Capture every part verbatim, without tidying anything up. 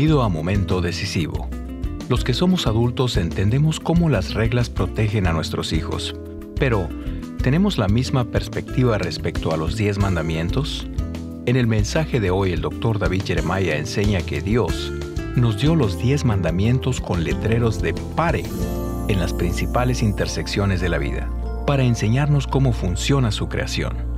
Bienvenido a Momento Decisivo. Los que somos adultos entendemos cómo las reglas protegen a nuestros hijos, pero ¿tenemos la misma perspectiva respecto a los diez mandamientos? En el mensaje de hoy, el doctor David Jeremiah enseña que Dios nos dio los diez mandamientos con letreros de pare en las principales intersecciones de la vida, para enseñarnos cómo funciona su creación.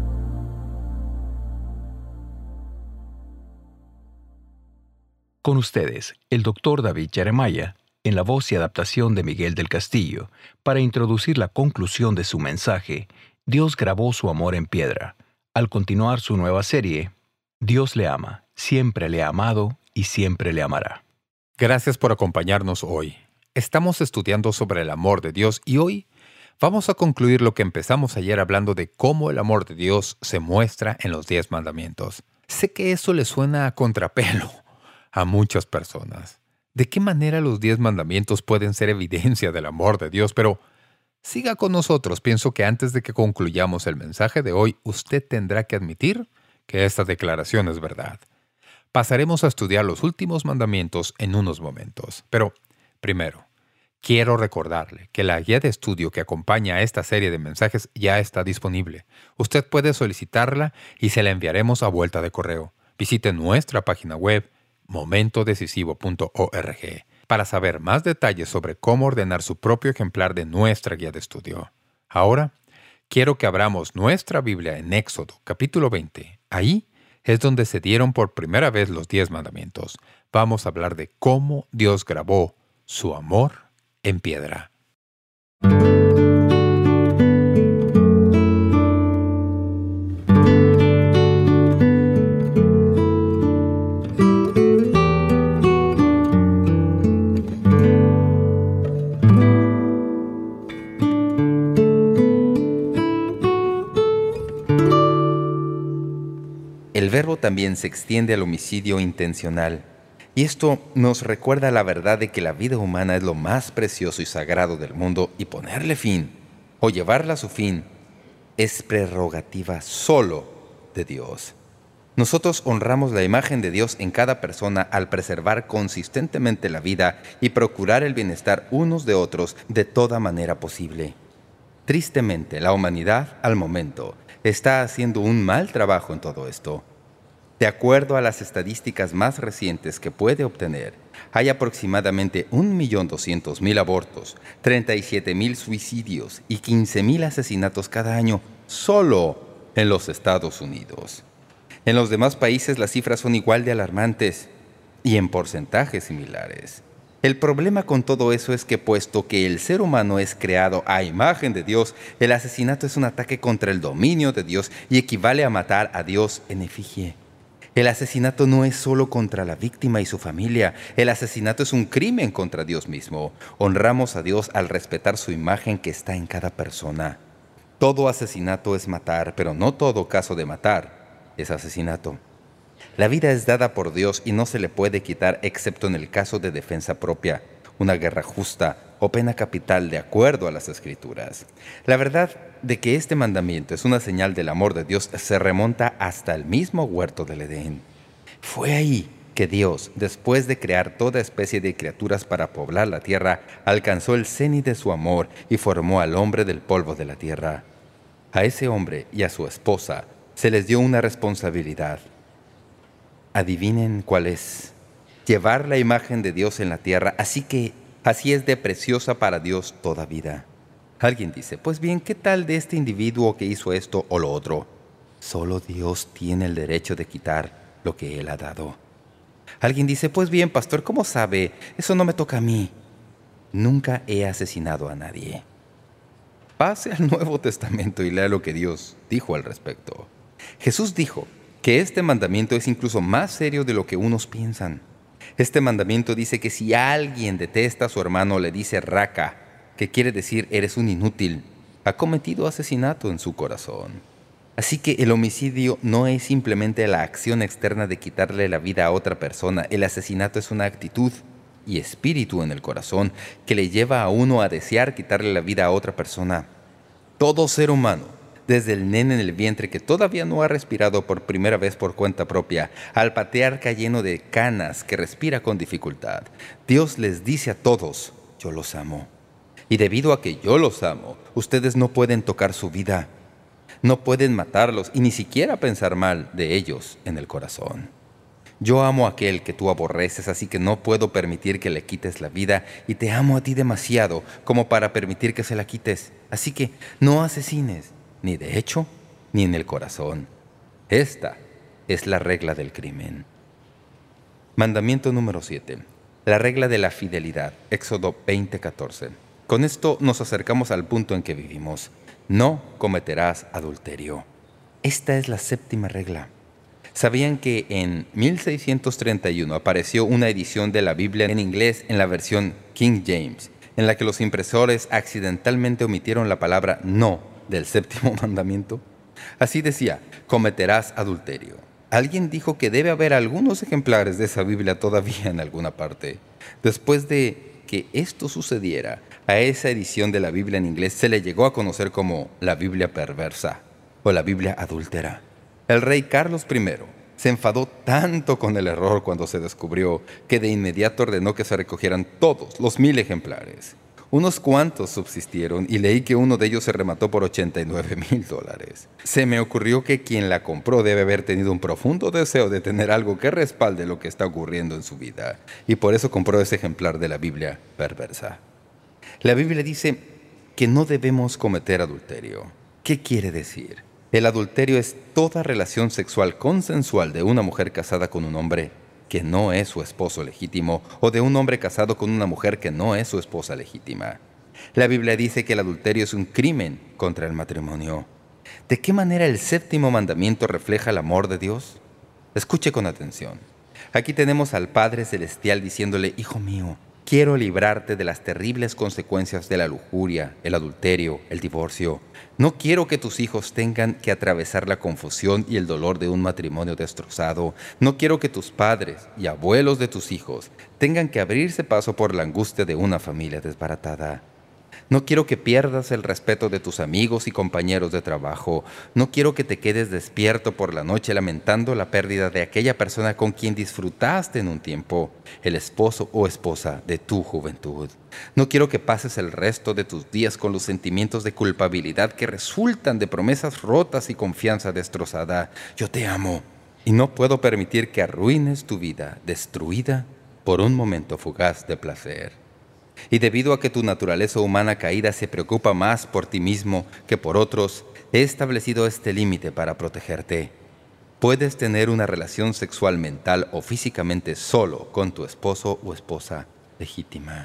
Con ustedes, el doctor David Jeremiah, en la voz y adaptación de Miguel del Castillo, para introducir la conclusión de su mensaje, Dios grabó su amor en piedra. Al continuar su nueva serie, Dios le ama, siempre le ha amado y siempre le amará. Gracias por acompañarnos hoy. Estamos estudiando sobre el amor de Dios y hoy vamos a concluir lo que empezamos ayer hablando de cómo el amor de Dios se muestra en los diez mandamientos. Sé que eso le suena a contrapelo a muchas personas. ¿De qué manera los diez mandamientos pueden ser evidencia del amor de Dios? Pero siga con nosotros. Pienso que antes de que concluyamos el mensaje de hoy, usted tendrá que admitir que esta declaración es verdad. Pasaremos a estudiar los últimos mandamientos en unos momentos. Pero, primero, quiero recordarle que la guía de estudio que acompaña a esta serie de mensajes ya está disponible. Usted puede solicitarla y se la enviaremos a vuelta de correo. Visite nuestra página web momento decisivo punto org para saber más detalles sobre cómo ordenar su propio ejemplar de nuestra guía de estudio. Ahora, quiero que abramos nuestra Biblia en Éxodo, capítulo veinte. Ahí es donde se dieron por primera vez los diez mandamientos. Vamos a hablar de cómo Dios grabó su amor en piedra. El verbo también se extiende al homicidio intencional. Y esto nos recuerda la verdad de que la vida humana es lo más precioso y sagrado del mundo y ponerle fin, o llevarla a su fin, es prerrogativa solo de Dios. Nosotros honramos la imagen de Dios en cada persona al preservar consistentemente la vida y procurar el bienestar unos de otros de toda manera posible. Tristemente, la humanidad, al momento, está haciendo un mal trabajo en todo esto. De acuerdo a las estadísticas más recientes que puede obtener, hay aproximadamente un millón doscientos mil abortos, treinta y siete mil suicidios y quince mil asesinatos cada año solo en los Estados Unidos. En los demás países las cifras son igual de alarmantes y en porcentajes similares. El problema con todo eso es que, puesto que el ser humano es creado a imagen de Dios, el asesinato es un ataque contra el dominio de Dios y equivale a matar a Dios en efigie. El asesinato no es solo contra la víctima y su familia. El asesinato es un crimen contra Dios mismo. Honramos a Dios al respetar su imagen que está en cada persona. Todo asesinato es matar, pero no todo caso de matar es asesinato. La vida es dada por Dios y no se le puede quitar excepto en el caso de defensa propia, una guerra justa o pena capital de acuerdo a las Escrituras. La verdad de que este mandamiento es una señal del amor de Dios se remonta hasta el mismo huerto del Edén. Fue ahí que Dios, después de crear toda especie de criaturas para poblar la tierra, alcanzó el cenit de su amor y formó al hombre del polvo de la tierra. A ese hombre y a su esposa se les dio una responsabilidad. Adivinen cuál es. Llevar la imagen de Dios en la tierra, así que así es de preciosa para Dios toda vida. Alguien dice, pues bien, ¿qué tal de este individuo que hizo esto o lo otro? Solo Dios tiene el derecho de quitar lo que Él ha dado. Alguien dice, pues bien, pastor, ¿cómo sabe? Eso no me toca a mí. Nunca he asesinado a nadie. Pase al Nuevo Testamento y lea lo que Dios dijo al respecto. Jesús dijo que este mandamiento es incluso más serio de lo que unos piensan. Este mandamiento dice que si alguien detesta a su hermano, le dice raca, que quiere decir eres un inútil, ha cometido asesinato en su corazón. Así que el homicidio no es simplemente la acción externa de quitarle la vida a otra persona. El asesinato es una actitud y espíritu en el corazón que le lleva a uno a desear quitarle la vida a otra persona. Todo ser humano desde el nene en el vientre que todavía no ha respirado por primera vez por cuenta propia, al patriarca lleno de canas que respira con dificultad. Dios les dice a todos, yo los amo. Y debido a que yo los amo, ustedes no pueden tocar su vida. No pueden matarlos y ni siquiera pensar mal de ellos en el corazón. Yo amo a aquel que tú aborreces, así que no puedo permitir que le quites la vida, y te amo a ti demasiado como para permitir que se la quites. Así que no asesines, ni de hecho, ni en el corazón. Esta es la regla del crimen. Mandamiento número siete. La regla de la fidelidad. Éxodo veinte catorce. Con esto nos acercamos al punto en que vivimos. No cometerás adulterio. Esta es la séptima regla. ¿Sabían que en mil seiscientos treinta y uno apareció una edición de la Biblia en inglés en la versión King James, en la que los impresores accidentalmente omitieron la palabra no del séptimo mandamiento? Así decía, cometerás adulterio. Alguien dijo que debe haber algunos ejemplares de esa Biblia todavía en alguna parte. Después de que esto sucediera, a esa edición de la Biblia en inglés se le llegó a conocer como la Biblia perversa o la Biblia adúltera. El rey Carlos primero se enfadó tanto con el error cuando se descubrió que de inmediato ordenó que se recogieran todos los mil ejemplares. Unos cuantos subsistieron y leí que uno de ellos se remató por ochenta y nueve mil dólares. Se me ocurrió que quien la compró debe haber tenido un profundo deseo de tener algo que respalde lo que está ocurriendo en su vida, y por eso compró ese ejemplar de la Biblia perversa. La Biblia dice que no debemos cometer adulterio. ¿Qué quiere decir? El adulterio es toda relación sexual consensual de una mujer casada con un hombre que no es su esposo legítimo, o de un hombre casado con una mujer que no es su esposa legítima. La Biblia dice que el adulterio es un crimen contra el matrimonio. ¿De qué manera el séptimo mandamiento refleja el amor de Dios? Escuche con atención. Aquí tenemos al Padre Celestial diciéndole, hijo mío, quiero librarte de las terribles consecuencias de la lujuria, el adulterio, el divorcio. No quiero que tus hijos tengan que atravesar la confusión y el dolor de un matrimonio destrozado. No quiero que tus padres y abuelos de tus hijos tengan que abrirse paso por la angustia de una familia desbaratada. No quiero que pierdas el respeto de tus amigos y compañeros de trabajo. No quiero que te quedes despierto por la noche lamentando la pérdida de aquella persona con quien disfrutaste en un tiempo, el esposo o esposa de tu juventud. No quiero que pases el resto de tus días con los sentimientos de culpabilidad que resultan de promesas rotas y confianza destrozada. Yo te amo y no puedo permitir que arruines tu vida destruida por un momento fugaz de placer. Y debido a que tu naturaleza humana caída se preocupa más por ti mismo que por otros, he establecido este límite para protegerte. Puedes tener una relación sexual mental o físicamente solo con tu esposo o esposa legítima.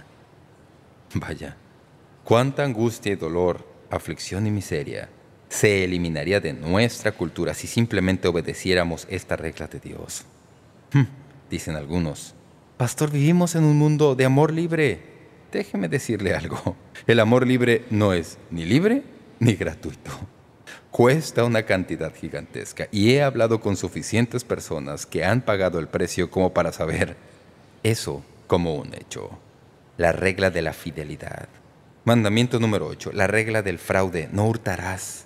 Vaya, cuánta angustia y dolor, aflicción y miseria se eliminaría de nuestra cultura si simplemente obedeciéramos esta regla de Dios. Hm, dicen algunos, pastor, vivimos en un mundo de amor libre. Déjeme decirle algo. El amor libre no es ni libre ni gratuito. Cuesta una cantidad gigantesca y he hablado con suficientes personas que han pagado el precio como para saber eso como un hecho. La regla de la fidelidad. Mandamiento número ocho. La regla del fraude. No hurtarás.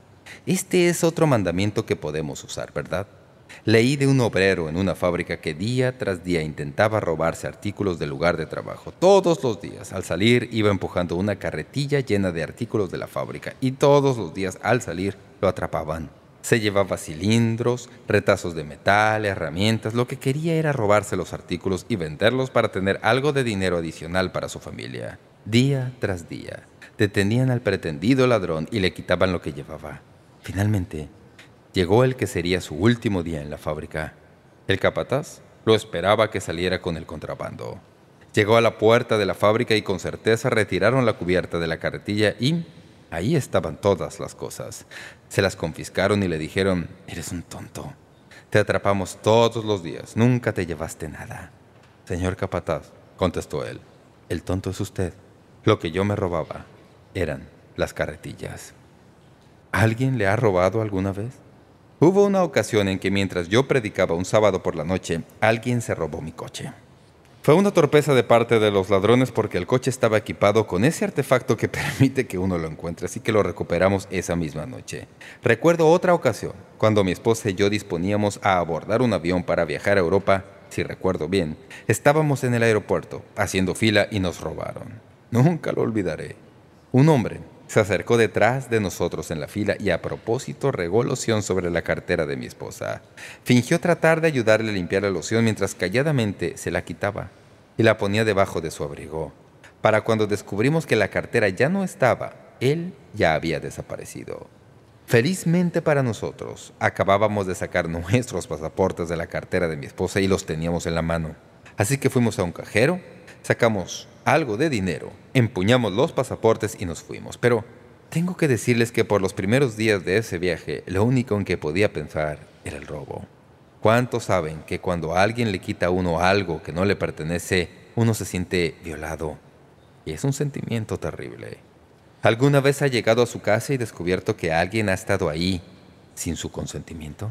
Este es otro mandamiento que podemos usar, ¿verdad? Leí de un obrero en una fábrica que día tras día intentaba robarse artículos del lugar de trabajo. Todos los días, al salir, iba empujando una carretilla llena de artículos de la fábrica y todos los días, al salir, lo atrapaban. Se llevaba cilindros, retazos de metal, herramientas. Lo que quería era robarse los artículos y venderlos para tener algo de dinero adicional para su familia. Día tras día, detenían al pretendido ladrón y le quitaban lo que llevaba. Finalmente, llegó el que sería su último día en la fábrica. El capataz lo esperaba que saliera con el contrabando. Llegó a la puerta de la fábrica y con certeza retiraron la cubierta de la carretilla y ahí estaban todas las cosas. Se las confiscaron y le dijeron, «Eres un tonto. Te atrapamos todos los días. Nunca te llevaste nada». «Señor capataz», contestó él, «el tonto es usted. Lo que yo me robaba eran las carretillas». ¿Alguien le ha robado alguna vez? Hubo una ocasión en que mientras yo predicaba un sábado por la noche, alguien se robó mi coche. Fue una torpeza de parte de los ladrones porque el coche estaba equipado con ese artefacto que permite que uno lo encuentre, así que lo recuperamos esa misma noche. Recuerdo otra ocasión, cuando mi esposa y yo disponíamos a abordar un avión para viajar a Europa. Si recuerdo bien, estábamos en el aeropuerto, haciendo fila y nos robaron. Nunca lo olvidaré. Un hombre se acercó detrás de nosotros en la fila y a propósito regó loción sobre la cartera de mi esposa. Fingió tratar de ayudarle a limpiar la loción mientras calladamente se la quitaba y la ponía debajo de su abrigo. Para cuando descubrimos que la cartera ya no estaba, él ya había desaparecido. Felizmente para nosotros, acabábamos de sacar nuestros pasaportes de la cartera de mi esposa y los teníamos en la mano. Así que fuimos a un cajero, sacamos algo de dinero, empuñamos los pasaportes y nos fuimos. Pero tengo que decirles que por los primeros días de ese viaje, lo único en que podía pensar era el robo. ¿Cuántos saben que cuando alguien le quita a uno algo que no le pertenece, uno se siente violado? Y es un sentimiento terrible. ¿Alguna vez ha llegado a su casa y descubierto que alguien ha estado ahí sin su consentimiento?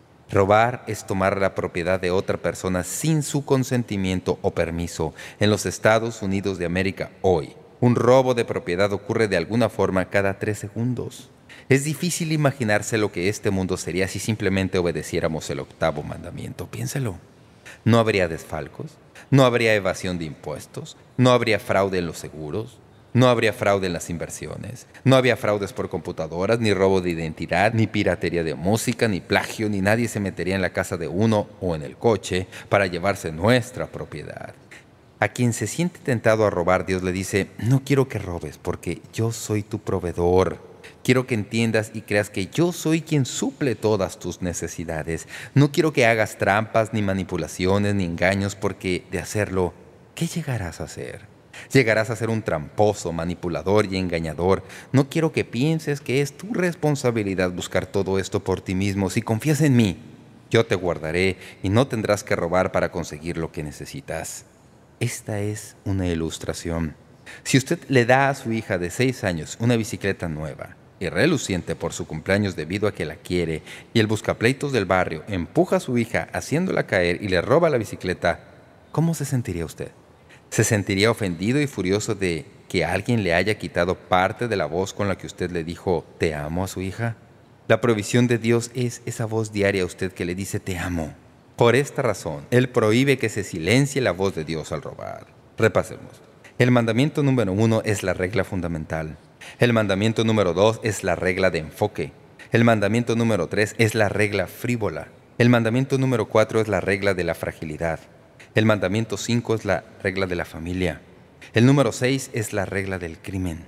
Robar es tomar la propiedad de otra persona sin su consentimiento o permiso. En los Estados Unidos de América hoy, un robo de propiedad ocurre de alguna forma cada tres segundos. Es difícil imaginarse lo que este mundo sería si simplemente obedeciéramos el octavo mandamiento. Piénselo. No habría desfalcos, no habría evasión de impuestos, no habría fraude en los seguros, no habría fraude en las inversiones, no había fraudes por computadoras, ni robo de identidad, ni piratería de música, ni plagio, ni nadie se metería en la casa de uno o en el coche para llevarse nuestra propiedad. A quien se siente tentado a robar, Dios le dice, no quiero que robes porque yo soy tu proveedor. Quiero que entiendas y creas que yo soy quien suple todas tus necesidades. No quiero que hagas trampas, ni manipulaciones, ni engaños, porque de hacerlo, ¿qué llegarás a hacer? Llegarás a ser un tramposo, manipulador y engañador. No quiero que pienses que es tu responsabilidad buscar todo esto por ti mismo. Si confías en mí, yo te guardaré y no tendrás que robar para conseguir lo que necesitas. Esta es una ilustración. Si usted le da a su hija de seis años una bicicleta nueva y reluciente por su cumpleaños debido a que la quiere, y el buscapleitos del barrio empuja a su hija haciéndola caer y le roba la bicicleta, ¿cómo se sentiría usted? ¿Se sentiría ofendido y furioso de que alguien le haya quitado parte de la voz con la que usted le dijo «te amo» a su hija? La provisión de Dios es esa voz diaria a usted que le dice «te amo». Por esta razón, Él prohíbe que se silencie la voz de Dios al robar. Repasemos. El mandamiento número uno es la regla fundamental. El mandamiento número dos es la regla de enfoque. El mandamiento número tres es la regla frívola. El mandamiento número cuatro es la regla de la fragilidad. El mandamiento cinco es la regla de la familia. El número seis es la regla del crimen.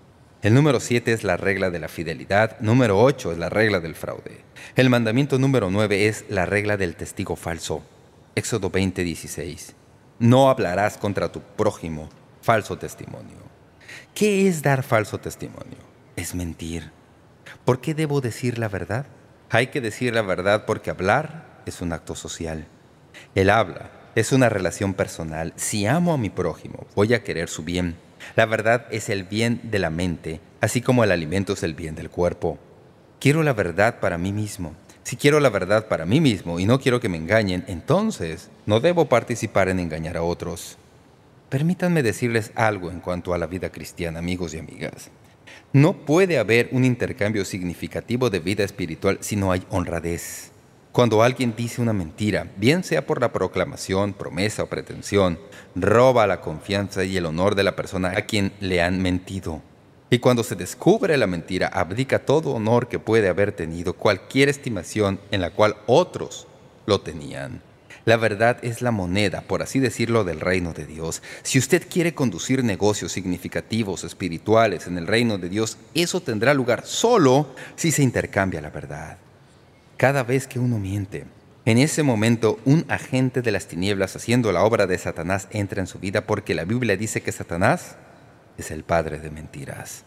El número siete es la regla de la fidelidad. Número ocho es la regla del fraude. El mandamiento número nueve es la regla del testigo falso. Éxodo veinte, dieciséis. No hablarás contra tu prójimo falso testimonio. ¿Qué es dar falso testimonio? Es mentir. ¿Por qué debo decir la verdad? Hay que decir la verdad porque hablar es un acto social. El habla es una relación personal. Si amo a mi prójimo, voy a querer su bien. La verdad es el bien de la mente, así como el alimento es el bien del cuerpo. Quiero la verdad para mí mismo. Si quiero la verdad para mí mismo y no quiero que me engañen, entonces no debo participar en engañar a otros. Permítanme decirles algo en cuanto a la vida cristiana, amigos y amigas. No puede haber un intercambio significativo de vida espiritual si no hay honradez. Cuando alguien dice una mentira, bien sea por la proclamación, promesa o pretensión, roba la confianza y el honor de la persona a quien le han mentido. Y cuando se descubre la mentira, abdica todo honor que puede haber tenido, cualquier estimación en la cual otros lo tenían. La verdad es la moneda, por así decirlo, del reino de Dios. Si usted quiere conducir negocios significativos, espirituales en el reino de Dios, eso tendrá lugar solo si se intercambia la verdad. Cada vez que uno miente, en ese momento un agente de las tinieblas haciendo la obra de Satanás entra en su vida, porque la Biblia dice que Satanás es el padre de mentiras.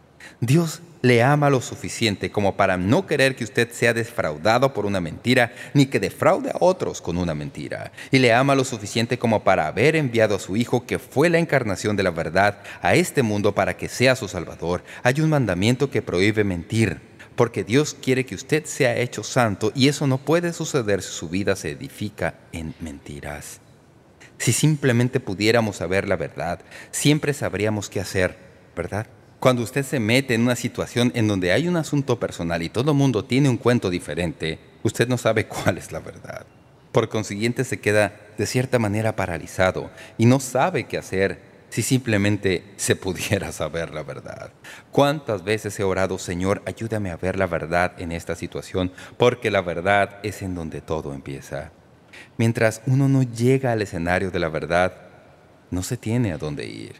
Dios le ama lo suficiente como para no querer que usted sea defraudado por una mentira, ni que defraude a otros con una mentira. Y le ama lo suficiente como para haber enviado a su Hijo, que fue la encarnación de la verdad, a este mundo para que sea su Salvador. Hay un mandamiento que prohíbe mentir, porque Dios quiere que usted sea hecho santo, y eso no puede suceder si su vida se edifica en mentiras. Si simplemente pudiéramos saber la verdad, siempre sabríamos qué hacer, ¿verdad? Cuando usted se mete en una situación en donde hay un asunto personal y todo el mundo tiene un cuento diferente, usted no sabe cuál es la verdad. Por consiguiente, se queda de cierta manera paralizado y no sabe qué hacer si simplemente se pudiera saber la verdad. ¿Cuántas veces he orado, Señor, ayúdame a ver la verdad en esta situación? Porque la verdad es en donde todo empieza. Mientras uno no llega al escenario de la verdad, no se tiene a dónde ir.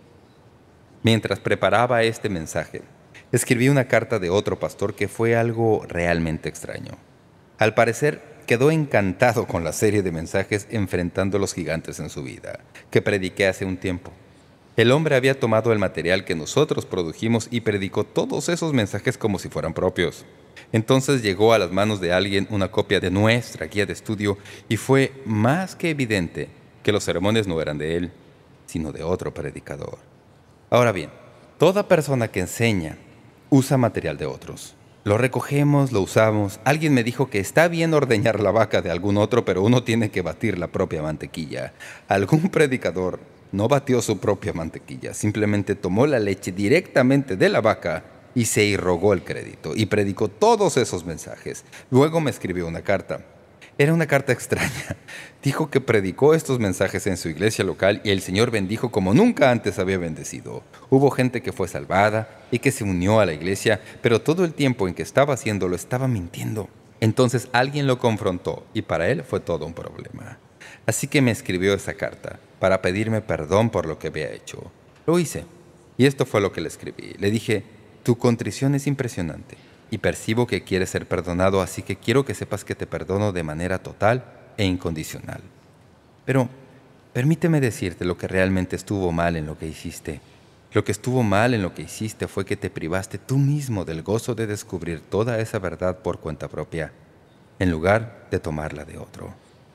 Mientras preparaba este mensaje, escribí una carta de otro pastor que fue algo realmente extraño. Al parecer, quedó encantado con la serie de mensajes enfrentando los gigantes en su vida, que prediqué hace un tiempo. El hombre había tomado el material que nosotros produjimos y predicó todos esos mensajes como si fueran propios. Entonces llegó a las manos de alguien una copia de nuestra guía de estudio y fue más que evidente que los sermones no eran de él, sino de otro predicador. Ahora bien, toda persona que enseña usa material de otros. Lo recogemos, lo usamos. Alguien me dijo que está bien ordeñar la vaca de algún otro, pero uno tiene que batir la propia mantequilla. Algún predicador no batió su propia mantequilla, simplemente tomó la leche directamente de la vaca y se irrogó el crédito, y predicó todos esos mensajes. Luego me escribió una carta. Era una carta extraña. Dijo que predicó estos mensajes en su iglesia local y el Señor bendijo como nunca antes había bendecido. Hubo gente que fue salvada y que se unió a la iglesia, pero todo el tiempo en que estaba haciéndolo estaba mintiendo. Entonces alguien lo confrontó y para él fue todo un problema. Así que me escribió esa carta para pedirme perdón por lo que había hecho. Lo hice, y esto fue lo que le escribí. Le dije: tu contrición es impresionante y percibo que quieres ser perdonado, así que quiero que sepas que te perdono de manera total e incondicional. Pero permíteme decirte lo que realmente estuvo mal en lo que hiciste. Lo que estuvo mal en lo que hiciste fue que te privaste tú mismo del gozo de descubrir toda esa verdad por cuenta propia, en lugar de tomarla de otro.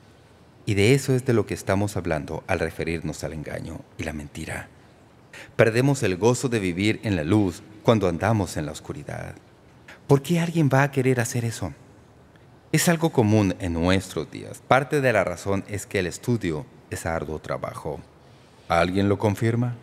Y de eso es de lo que estamos hablando al referirnos al engaño y la mentira. Perdemos el gozo de vivir en la luz cuando andamos en la oscuridad. ¿Por qué alguien va a querer hacer eso? Es algo común en nuestros días. Parte de la razón es que el estudio es arduo trabajo. ¿Alguien lo confirma?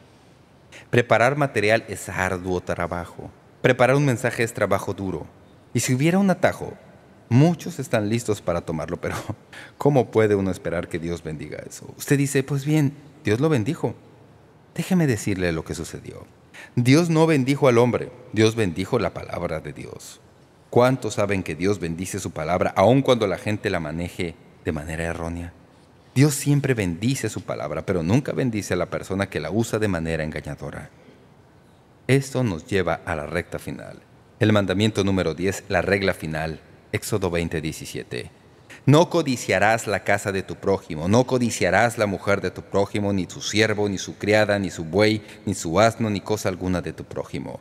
Preparar material es arduo trabajo. Preparar un mensaje es trabajo duro. Y si hubiera un atajo, muchos están listos para tomarlo, pero ¿cómo puede uno esperar que Dios bendiga eso? Usted dice: pues bien, Dios lo bendijo. Déjeme decirle lo que sucedió. Dios no bendijo al hombre, Dios bendijo la palabra de Dios. ¿Cuántos saben que Dios bendice su palabra aun cuando la gente la maneje de manera errónea? Dios siempre bendice su palabra, pero nunca bendice a la persona que la usa de manera engañadora. Esto nos lleva a la recta final. El mandamiento número diez, la regla final, Éxodo veinte, diecisiete. No codiciarás la casa de tu prójimo, no codiciarás la mujer de tu prójimo, ni su siervo, ni su criada, ni su buey, ni su asno, ni cosa alguna de tu prójimo.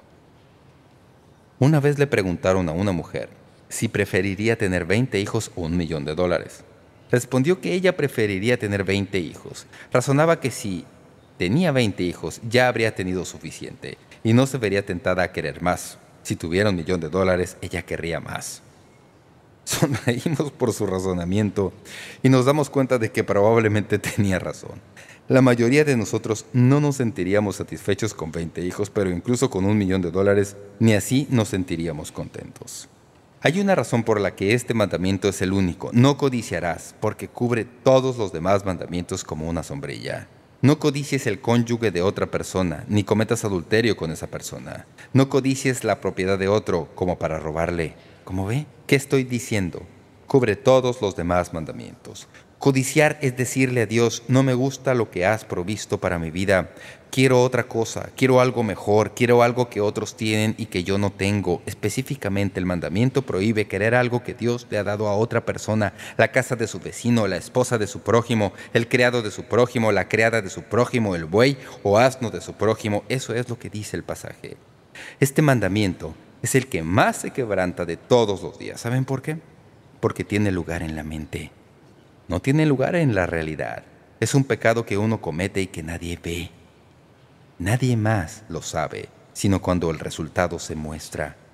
Una vez le preguntaron a una mujer si preferiría tener veinte hijos o un millón de dólares. Respondió que ella preferiría tener veinte hijos. Razonaba que si tenía veinte hijos ya habría tenido suficiente y no se vería tentada a querer más. Si tuviera un millón de dólares, ella querría más. Sonreímos por su razonamiento y nos damos cuenta de que probablemente tenía razón. La mayoría de nosotros no nos sentiríamos satisfechos con veinte hijos, pero incluso con un millón de dólares, ni así nos sentiríamos contentos. Hay una razón por la que este mandamiento es el único. No codiciarás, porque cubre todos los demás mandamientos como una sombrilla. No codicies el cónyuge de otra persona, ni cometas adulterio con esa persona. No codicies la propiedad de otro como para robarle. ¿Cómo ve? ¿Qué estoy diciendo? Cubre todos los demás mandamientos. Codiciar es decirle a Dios: no me gusta lo que has provisto para mi vida. Quiero otra cosa, quiero algo mejor, quiero algo que otros tienen y que yo no tengo. Específicamente, el mandamiento prohíbe querer algo que Dios le ha dado a otra persona: la casa de su vecino, la esposa de su prójimo, el criado de su prójimo, la criada de su prójimo, el buey o asno de su prójimo. Eso es lo que dice el pasaje. Este mandamiento es el que más se quebranta de todos los días. ¿Saben por qué? Porque tiene lugar en la mente. No tiene lugar en la realidad. Es un pecado que uno comete y que nadie ve. Nadie más lo sabe, sino cuando el resultado se muestra.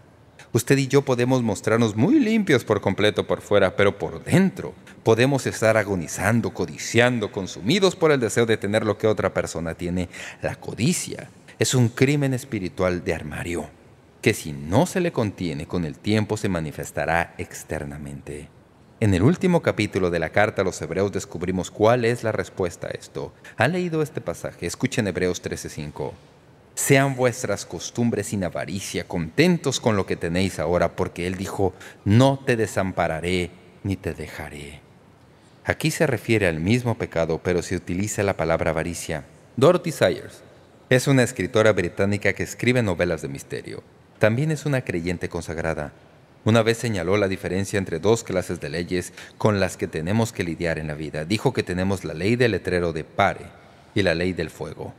Usted y yo podemos mostrarnos muy limpios por completo por fuera, pero por dentro podemos estar agonizando, codiciando, consumidos por el deseo de tener lo que otra persona tiene. La codicia es un crimen espiritual de armario, que si no se le contiene con el tiempo se manifestará externamente. En el último capítulo de la carta a los Hebreos descubrimos cuál es la respuesta a esto. ¿Han leído este pasaje? Escuchen Hebreos trece cinco. Sean vuestras costumbres sin avaricia, contentos con lo que tenéis ahora, porque Él dijo, no te desampararé ni te dejaré. Aquí se refiere al mismo pecado, pero se utiliza la palabra avaricia. Dorothy Sayers es una escritora británica que escribe novelas de misterio. También es una creyente consagrada. Una vez señaló la diferencia entre dos clases de leyes con las que tenemos que lidiar en la vida. Dijo que tenemos la ley del letrero de pare y la ley del fuego.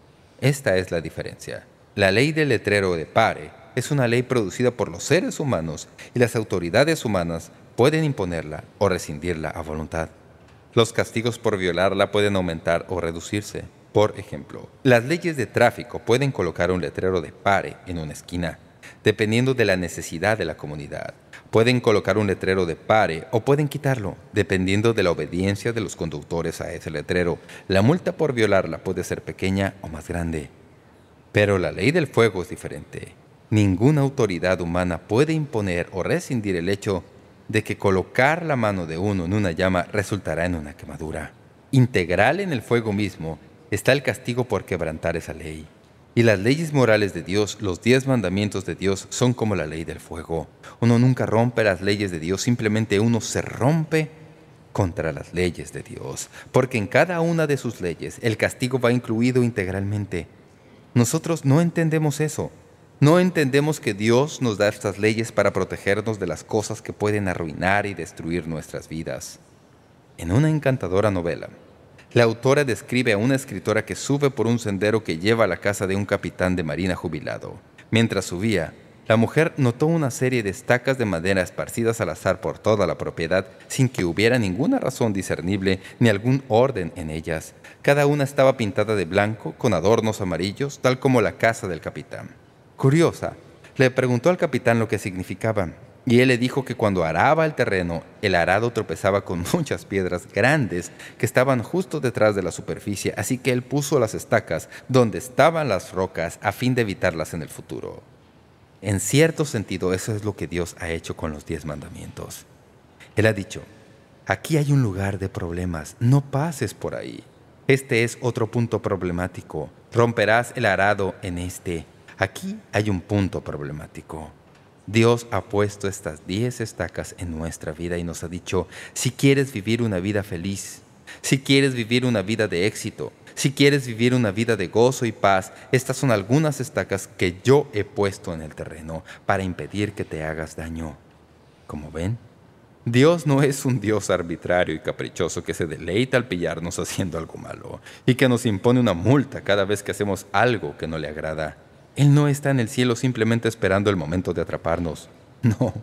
Esta es la diferencia. La ley del letrero de pare es una ley producida por los seres humanos y las autoridades humanas pueden imponerla o rescindirla a voluntad. Los castigos por violarla pueden aumentar o reducirse. Por ejemplo, las leyes de tráfico pueden colocar un letrero de pare en una esquina, dependiendo de la necesidad de la comunidad. Pueden colocar un letrero de pare o pueden quitarlo, dependiendo de la obediencia de los conductores a ese letrero. La multa por violarla puede ser pequeña o más grande. Pero la ley del fuego es diferente. Ninguna autoridad humana puede imponer o rescindir el hecho de que colocar la mano de uno en una llama resultará en una quemadura. Integral en el fuego mismo está el castigo por quebrantar esa ley. Y las leyes morales de Dios, los diez mandamientos de Dios, son como la ley del fuego. Uno nunca rompe las leyes de Dios, simplemente uno se rompe contra las leyes de Dios. Porque en cada una de sus leyes el castigo va incluido integralmente. Nosotros no entendemos eso. No entendemos que Dios nos da estas leyes para protegernos de las cosas que pueden arruinar y destruir nuestras vidas. En una encantadora novela, la autora describe a una escritora que sube por un sendero que lleva a la casa de un capitán de marina jubilado. Mientras subía, la mujer notó una serie de estacas de madera esparcidas al azar por toda la propiedad sin que hubiera ninguna razón discernible ni algún orden en ellas. Cada una estaba pintada de blanco con adornos amarillos, tal como la casa del capitán. Curiosa, le preguntó al capitán lo que significaban. Y él le dijo que cuando araba el terreno, el arado tropezaba con muchas piedras grandes que estaban justo detrás de la superficie, así que él puso las estacas donde estaban las rocas a fin de evitarlas en el futuro. En cierto sentido, eso es lo que Dios ha hecho con los diez mandamientos. Él ha dicho, aquí hay un lugar de problemas, no pases por ahí. Este es otro punto problemático. Romperás el arado en este. Aquí hay un punto problemático. Dios ha puesto estas diez estacas en nuestra vida y nos ha dicho, si quieres vivir una vida feliz, si quieres vivir una vida de éxito, si quieres vivir una vida de gozo y paz, estas son algunas estacas que yo he puesto en el terreno para impedir que te hagas daño. Como ven, Dios no es un Dios arbitrario y caprichoso que se deleita al pillarnos haciendo algo malo y que nos impone una multa cada vez que hacemos algo que no le agrada. Él no está en el cielo simplemente esperando el momento de atraparnos. No,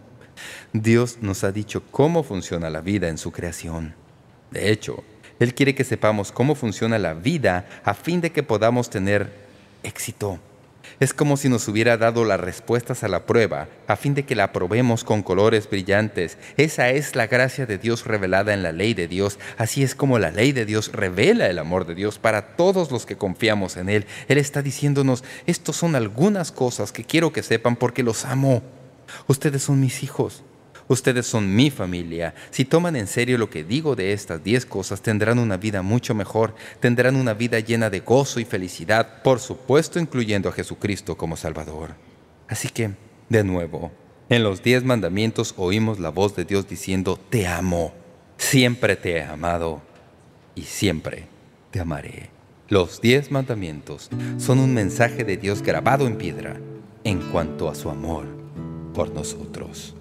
Dios nos ha dicho cómo funciona la vida en su creación. De hecho, Él quiere que sepamos cómo funciona la vida a fin de que podamos tener éxito. Es como si nos hubiera dado las respuestas a la prueba a fin de que la aprobemos con colores brillantes. Esa es la gracia de Dios revelada en la ley de Dios. Así es como la ley de Dios revela el amor de Dios para todos los que confiamos en Él. Él está diciéndonos, estos son algunas cosas que quiero que sepan porque los amo. Ustedes son mis hijos. Ustedes son mi familia. Si toman en serio lo que digo de estas diez cosas, tendrán una vida mucho mejor. Tendrán una vida llena de gozo y felicidad, por supuesto incluyendo a Jesucristo como Salvador. Así que, de nuevo, en los diez mandamientos oímos la voz de Dios diciendo, te amo, siempre te he amado y siempre te amaré. Los diez mandamientos son un mensaje de Dios grabado en piedra en cuanto a su amor por nosotros.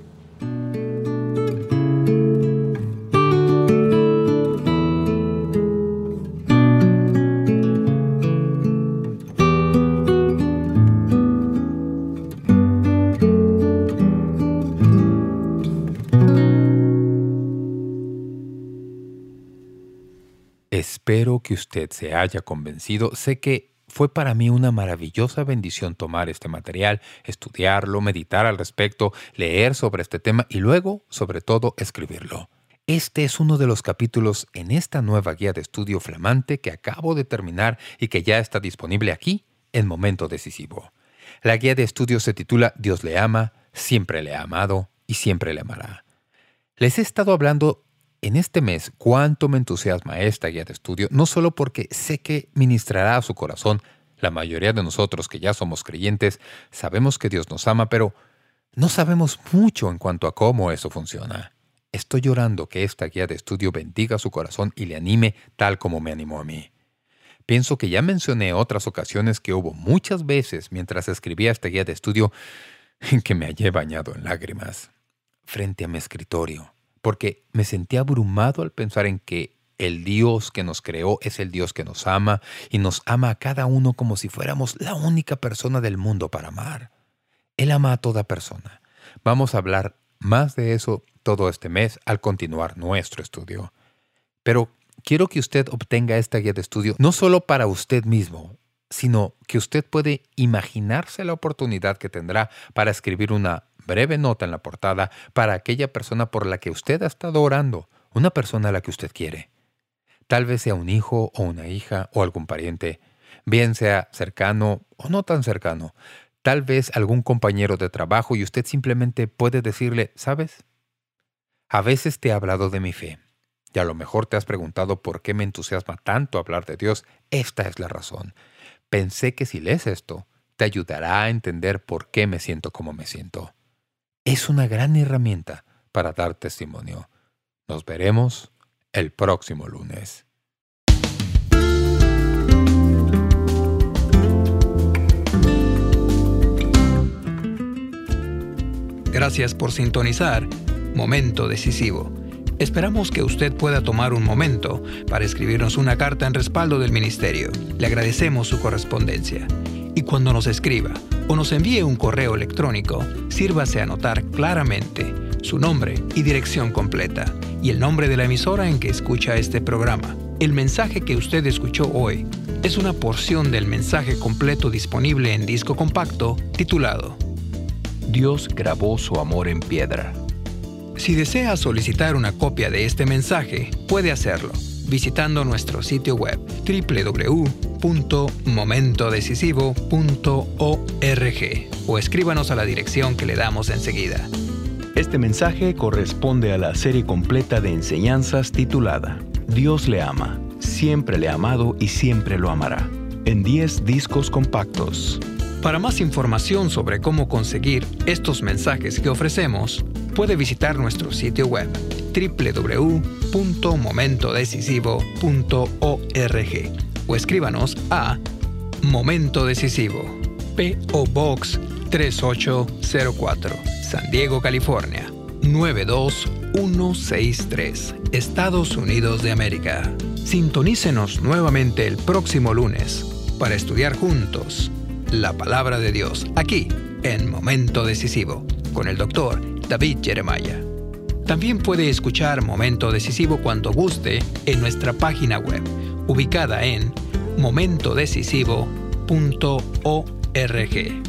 Espero que usted se haya convencido. Sé que fue para mí una maravillosa bendición tomar este material, estudiarlo, meditar al respecto, leer sobre este tema y luego, sobre todo, escribirlo. Este es uno de los capítulos en esta nueva guía de estudio flamante que acabo de terminar y que ya está disponible aquí en Momento Decisivo. La guía de estudio se titula Dios le ama, siempre le ha amado y siempre le amará. Les he estado hablando en este mes cuánto me entusiasma esta guía de estudio, no solo porque sé que ministrará a su corazón. La mayoría de nosotros que ya somos creyentes sabemos que Dios nos ama, pero no sabemos mucho en cuanto a cómo eso funciona. Estoy orando que esta guía de estudio bendiga su corazón y le anime tal como me animó a mí. Pienso que ya mencioné otras ocasiones que hubo muchas veces mientras escribía esta guía de estudio en que me hallé bañado en lágrimas frente a mi escritorio, porque me sentí abrumado al pensar en que el Dios que nos creó es el Dios que nos ama y nos ama a cada uno como si fuéramos la única persona del mundo para amar. Él ama a toda persona. Vamos a hablar más de eso todo este mes al continuar nuestro estudio. Pero quiero que usted obtenga esta guía de estudio no solo para usted mismo, sino que usted puede imaginarse la oportunidad que tendrá para escribir una breve nota en la portada para aquella persona por la que usted ha estado orando, una persona a la que usted quiere. Tal vez sea un hijo o una hija o algún pariente, bien sea cercano o no tan cercano. Tal vez algún compañero de trabajo y usted simplemente puede decirle, ¿sabes? A veces te he hablado de mi fe. Y a lo mejor te has preguntado por qué me entusiasma tanto hablar de Dios. Esta es la razón. Pensé que si lees esto, te ayudará a entender por qué me siento como me siento. Es una gran herramienta para dar testimonio. Nos veremos el próximo lunes. Gracias por sintonizar Momento Decisivo. Esperamos que usted pueda tomar un momento para escribirnos una carta en respaldo del ministerio. Le agradecemos su correspondencia. Y cuando nos escriba o nos envíe un correo electrónico, sírvase a anotar claramente su nombre y dirección completa y el nombre de la emisora en que escucha este programa. El mensaje que usted escuchó hoy es una porción del mensaje completo disponible en disco compacto titulado Dios grabó su amor en piedra. Si desea solicitar una copia de este mensaje, puede hacerlo visitando nuestro sitio web doble u doble u doble u punto momento decisivo punto org o escríbanos a la dirección que le damos enseguida. Este mensaje corresponde a la serie completa de enseñanzas titulada Dios le ama, siempre le ha amado y siempre lo amará, en diez discos compactos. Para más información sobre cómo conseguir estos mensajes que ofrecemos, puede visitar nuestro sitio web doble u doble u doble u punto momento decisivo punto org o escríbanos a Momento Decisivo, P O Box tres ocho cero cuatro, San Diego, California, nueve dos uno seis tres, Estados Unidos de América. Sintonícenos nuevamente el próximo lunes para estudiar juntos la Palabra de Dios, aquí en Momento Decisivo, con el doctor David Jeremiah. También puede escuchar Momento Decisivo cuando guste en nuestra página web, ubicada en momento decisivo punto org.